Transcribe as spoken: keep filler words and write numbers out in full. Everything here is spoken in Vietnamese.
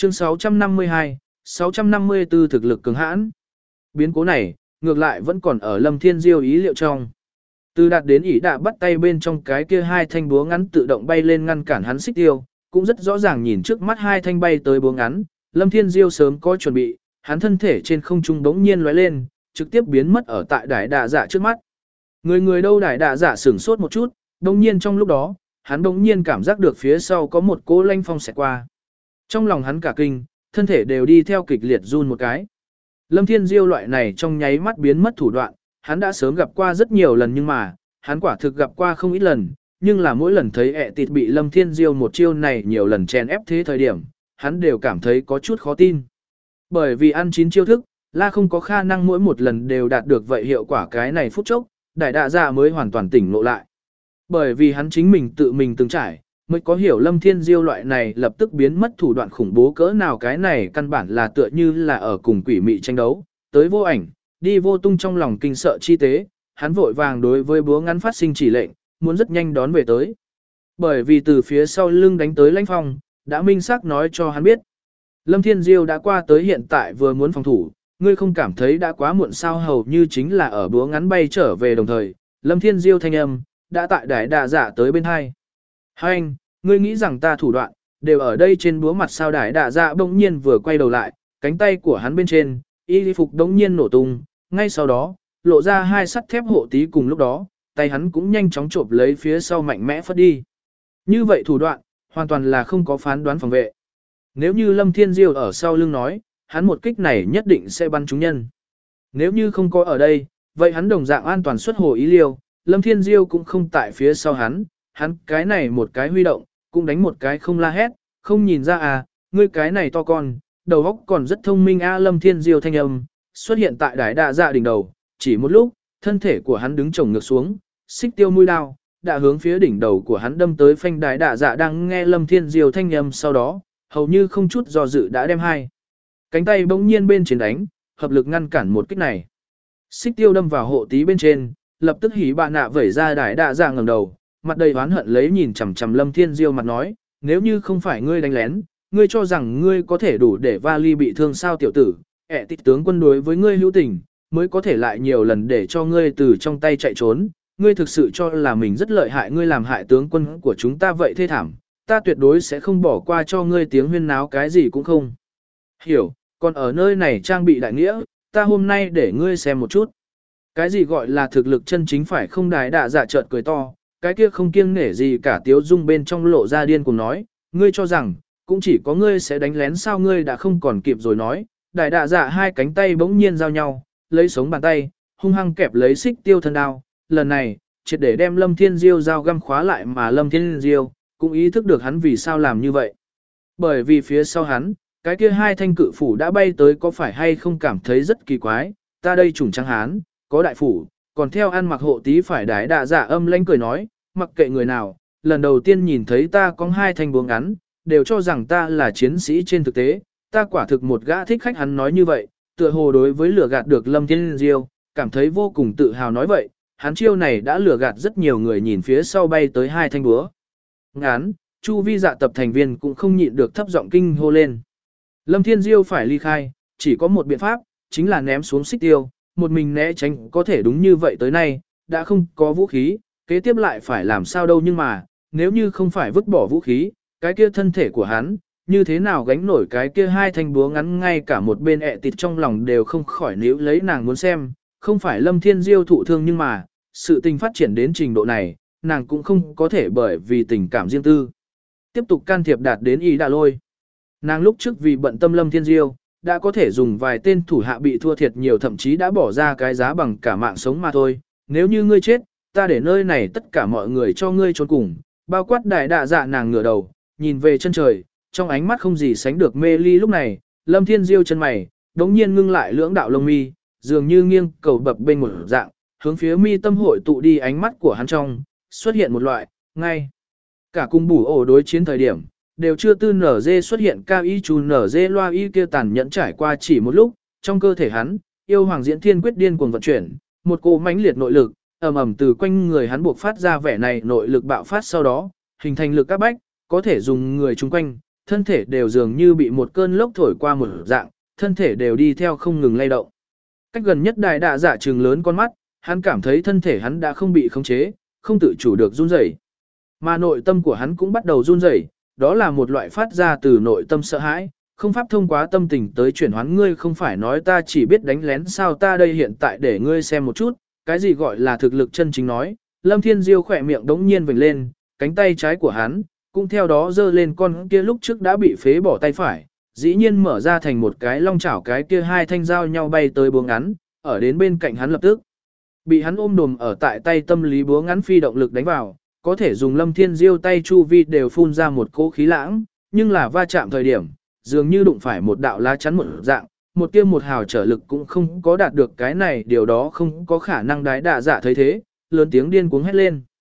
Chương sáu trăm năm mươi hai, sáu trăm năm mươi tư thực lực cường hãn. Biến cố này, ngược lại vẫn còn ở Lâm Thiên Diêu ý liệu trong. Từ đạt đến ỷ đạ bắt tay bên trong cái kia hai thanh búa ngắn tự động bay lên ngăn cản hắn xích tiêu, cũng rất rõ ràng nhìn trước mắt hai thanh bay tới búa ngắn, Lâm Thiên Diêu sớm có chuẩn bị, hắn thân thể trên không trung bỗng nhiên lóe lên, trực tiếp biến mất ở tại đài đạ dạ trước mắt. Người người đâu đài đạ dạ sửng sốt một chút, bỗng nhiên trong lúc đó, hắn bỗng nhiên cảm giác được phía sau có một cỗ lanh phong xẹt qua. Trong lòng hắn cả kinh, thân thể đều đi theo kịch liệt run một cái. Lâm Thiên Diêu loại này trong nháy mắt biến mất thủ đoạn, hắn đã sớm gặp qua rất nhiều lần nhưng mà, hắn quả thực gặp qua không ít lần, nhưng là mỗi lần thấy ẹ tịt bị Lâm Thiên Diêu một chiêu này nhiều lần chèn ép thế thời điểm, hắn đều cảm thấy có chút khó tin. Bởi vì ăn chín chiêu thức, la không có khả năng mỗi một lần đều đạt được vậy hiệu quả cái này phút chốc, đại đạ dạ mới hoàn toàn tỉnh ngộ lại. Bởi vì hắn chính mình tự mình từng trải, mới có hiểu Lâm Thiên Diêu loại này lập tức biến mất thủ đoạn khủng bố cỡ nào cái này căn bản là tựa như là ở cùng quỷ mị tranh đấu, tới vô ảnh, đi vô tung trong lòng kinh sợ chi tế, hắn vội vàng đối với búa ngắn phát sinh chỉ lệnh, muốn rất nhanh đón về tới. Bởi vì từ phía sau lưng đánh tới lãnh phong, đã minh xác nói cho hắn biết. Lâm Thiên Diêu đã qua tới hiện tại vừa muốn phòng thủ, ngươi không cảm thấy đã quá muộn sao hầu như chính là ở búa ngắn bay trở về đồng thời, Lâm Thiên Diêu thanh âm, đã tại đài đạ dạ tới bên hai. Hai anh, ngươi nghĩ rằng ta thủ đoạn, đều ở đây trên búa mặt sao đài đạ dạ bỗng nhiên vừa quay đầu lại, cánh tay của hắn bên trên, y phục đống nhiên nổ tung, ngay sau đó, lộ ra hai sắt thép hộ tí cùng lúc đó, tay hắn cũng nhanh chóng chộp lấy phía sau mạnh mẽ phất đi. Như vậy thủ đoạn, hoàn toàn là không có phán đoán phòng vệ. Nếu như Lâm Thiên Diêu ở sau lưng nói, hắn một kích này nhất định sẽ bắn trúng nhân. Nếu như không có ở đây, vậy hắn đồng dạng an toàn xuất hồ ý liêu, Lâm Thiên Diêu cũng không tại phía sau hắn, hắn cái này một cái huy động, cũng đánh một cái không la hét, không nhìn ra à, ngươi cái này to con, đầu óc còn rất thông minh a Lâm Thiên Diêu thanh âm, xuất hiện tại đài đạ dạ đỉnh đầu, chỉ một lúc, thân thể của hắn đứng chồng ngược xuống, xích tiêu mũi đao, đã hướng phía đỉnh đầu của hắn đâm tới phanh đài đạ dạ đang nghe Lâm Thiên Diêu thanh âm sau đó, hầu như không chút do dự đã đem hai. Cánh tay bỗng nhiên bên trên đánh, hợp lực ngăn cản một kích này. Xích tiêu đâm vào hộ tí bên trên, lập tức hỉ bạ nạ vẩy ra đài đạ dạ ngẩng đầu, mặt đầy oán hận lấy nhìn chằm chằm Lâm Thiên Diêu mặt nói, nếu như không phải ngươi đánh lén, ngươi cho rằng ngươi có thể đủ để vali bị thương sao tiểu tử, ẹ tịch tướng quân đối với ngươi hữu tình, mới có thể lại nhiều lần để cho ngươi từ trong tay chạy trốn, ngươi thực sự cho là mình rất lợi hại ngươi làm hại tướng quân của chúng ta vậy thê thảm, ta tuyệt đối sẽ không bỏ qua cho ngươi tiếng huyên náo cái gì cũng không. Hiểu, còn ở nơi này trang bị đại nghĩa, ta hôm nay để ngươi xem một chút. Cái gì gọi là thực lực chân chính phải không đái đạ dạ trợn cười to, cái kia không kiêng nể gì cả tiếu dung bên trong lộ ra điên cùng nói, ngươi cho rằng, cũng chỉ có ngươi sẽ đánh lén sao ngươi đã không còn kịp rồi nói, đại đạ dạ hai cánh tay bỗng nhiên giao nhau, lấy sống bàn tay, hung hăng kẹp lấy xích tiêu thân đao, lần này, triệt để đem Lâm Thiên Diêu dao găm khóa lại mà Lâm Thiên Diêu cũng ý thức được hắn vì sao làm như vậy. Bởi vì phía sau hắn, cái kia hai thanh cự phủ đã bay tới có phải hay không cảm thấy rất kỳ quái, ta đây trùng trắng hán, có đại phủ, còn theo ăn mặc hộ tí phải đái đạ dạ âm lãnh cười nói, mặc kệ người nào, lần đầu tiên nhìn thấy ta có hai thanh búa ngắn, đều cho rằng ta là chiến sĩ trên thực tế, ta quả thực một gã thích khách hắn nói như vậy, tựa hồ đối với lừa gạt được Lâm Thiên Diêu, cảm thấy vô cùng tự hào nói vậy, hắn chiêu này đã lừa gạt rất nhiều người nhìn phía sau bay tới hai thanh búa ngắn, chu vi dạ tập thành viên cũng không nhịn được thấp giọng kinh hô lên. Lâm Thiên Diêu phải ly khai, chỉ có một biện pháp, chính là ném xuống xích tiêu, một mình né tránh có thể đúng như vậy tới nay, đã không có vũ khí, kế tiếp lại phải làm sao đâu nhưng mà, nếu như không phải vứt bỏ vũ khí, cái kia thân thể của hắn, như thế nào gánh nổi cái kia hai thanh búa ngắn ngay cả một bên ẹ tịt trong lòng đều không khỏi níu lấy nàng muốn xem, không phải Lâm Thiên Diêu thụ thương nhưng mà, sự tình phát triển đến trình độ này, nàng cũng không có thể bởi vì tình cảm riêng tư. Tiếp tục can thiệp đạt đến ý đà lôi. Nàng lúc trước vì bận tâm Lâm Thiên Diêu, đã có thể dùng vài tên thủ hạ bị thua thiệt nhiều thậm chí đã bỏ ra cái giá bằng cả mạng sống mà thôi. Nếu như ngươi chết, ta để nơi này tất cả mọi người cho ngươi trốn cùng, bao quát đại đạ dạ nàng ngửa đầu, nhìn về chân trời, trong ánh mắt không gì sánh được mê ly lúc này, Lâm Thiên Diêu chân mày, đống nhiên ngưng lại lưỡng đạo lông mi, dường như nghiêng cầu bập bên một dạng, hướng phía mi tâm hội tụ đi ánh mắt của hắn trong, xuất hiện một loại, ngay. Cả cung bù ổ đối chiến thời điểm, đều chưa tư nở dê xuất hiện cao y chú nở dê loa y kia tàn nhẫn trải qua chỉ một lúc, trong cơ thể hắn, yêu hoàng diễn thiên quyết điên cuồng vận chuyển, một cỗ mãnh liệt nội lực, ầm ầm từ quanh người hắn buộc phát ra vẻ này nội lực bạo phát sau đó, hình thành lực các bách, có thể dùng người chung quanh, thân thể đều dường như bị một cơn lốc thổi qua một dạng, thân thể đều đi theo không ngừng lay động. Cách gần nhất đại đạ dạ trừng lớn con mắt, hắn cảm thấy thân thể hắn đã không bị khống chế, không tự chủ được run rẩy. Mà nội tâm của hắn cũng bắt đầu run rẩy, đó là một loại phát ra từ nội tâm sợ hãi, không pháp thông qua tâm tình tới chuyển hoán. Ngươi không phải nói ta chỉ biết đánh lén sao, ta đây hiện tại để ngươi xem một chút, cái gì gọi là thực lực chân chính nói. Lâm Thiên Diêu khỏe miệng đống nhiên vểnh lên, cánh tay trái của hắn cũng theo đó giơ lên con kia lúc trước đã bị phế bỏ tay phải, dĩ nhiên mở ra thành một cái long chảo, cái kia hai thanh dao nhau bay tới búa ngắn, ở đến bên cạnh hắn lập tức bị hắn ôm đùm ở tại tay, tâm lý búa ngắn phi động lực đánh vào, có thể dùng Lâm Thiên Diêu tay chu vi đều phun ra một cỗ khí lãng, nhưng là va chạm thời điểm, dường như đụng phải một đạo lá chắn một dạng, một kia một hào trở lực cũng không có đạt được. Cái này điều đó không có khả năng. Đái đạ dạ thấy thế, lớn tiếng điên cuống hét lên.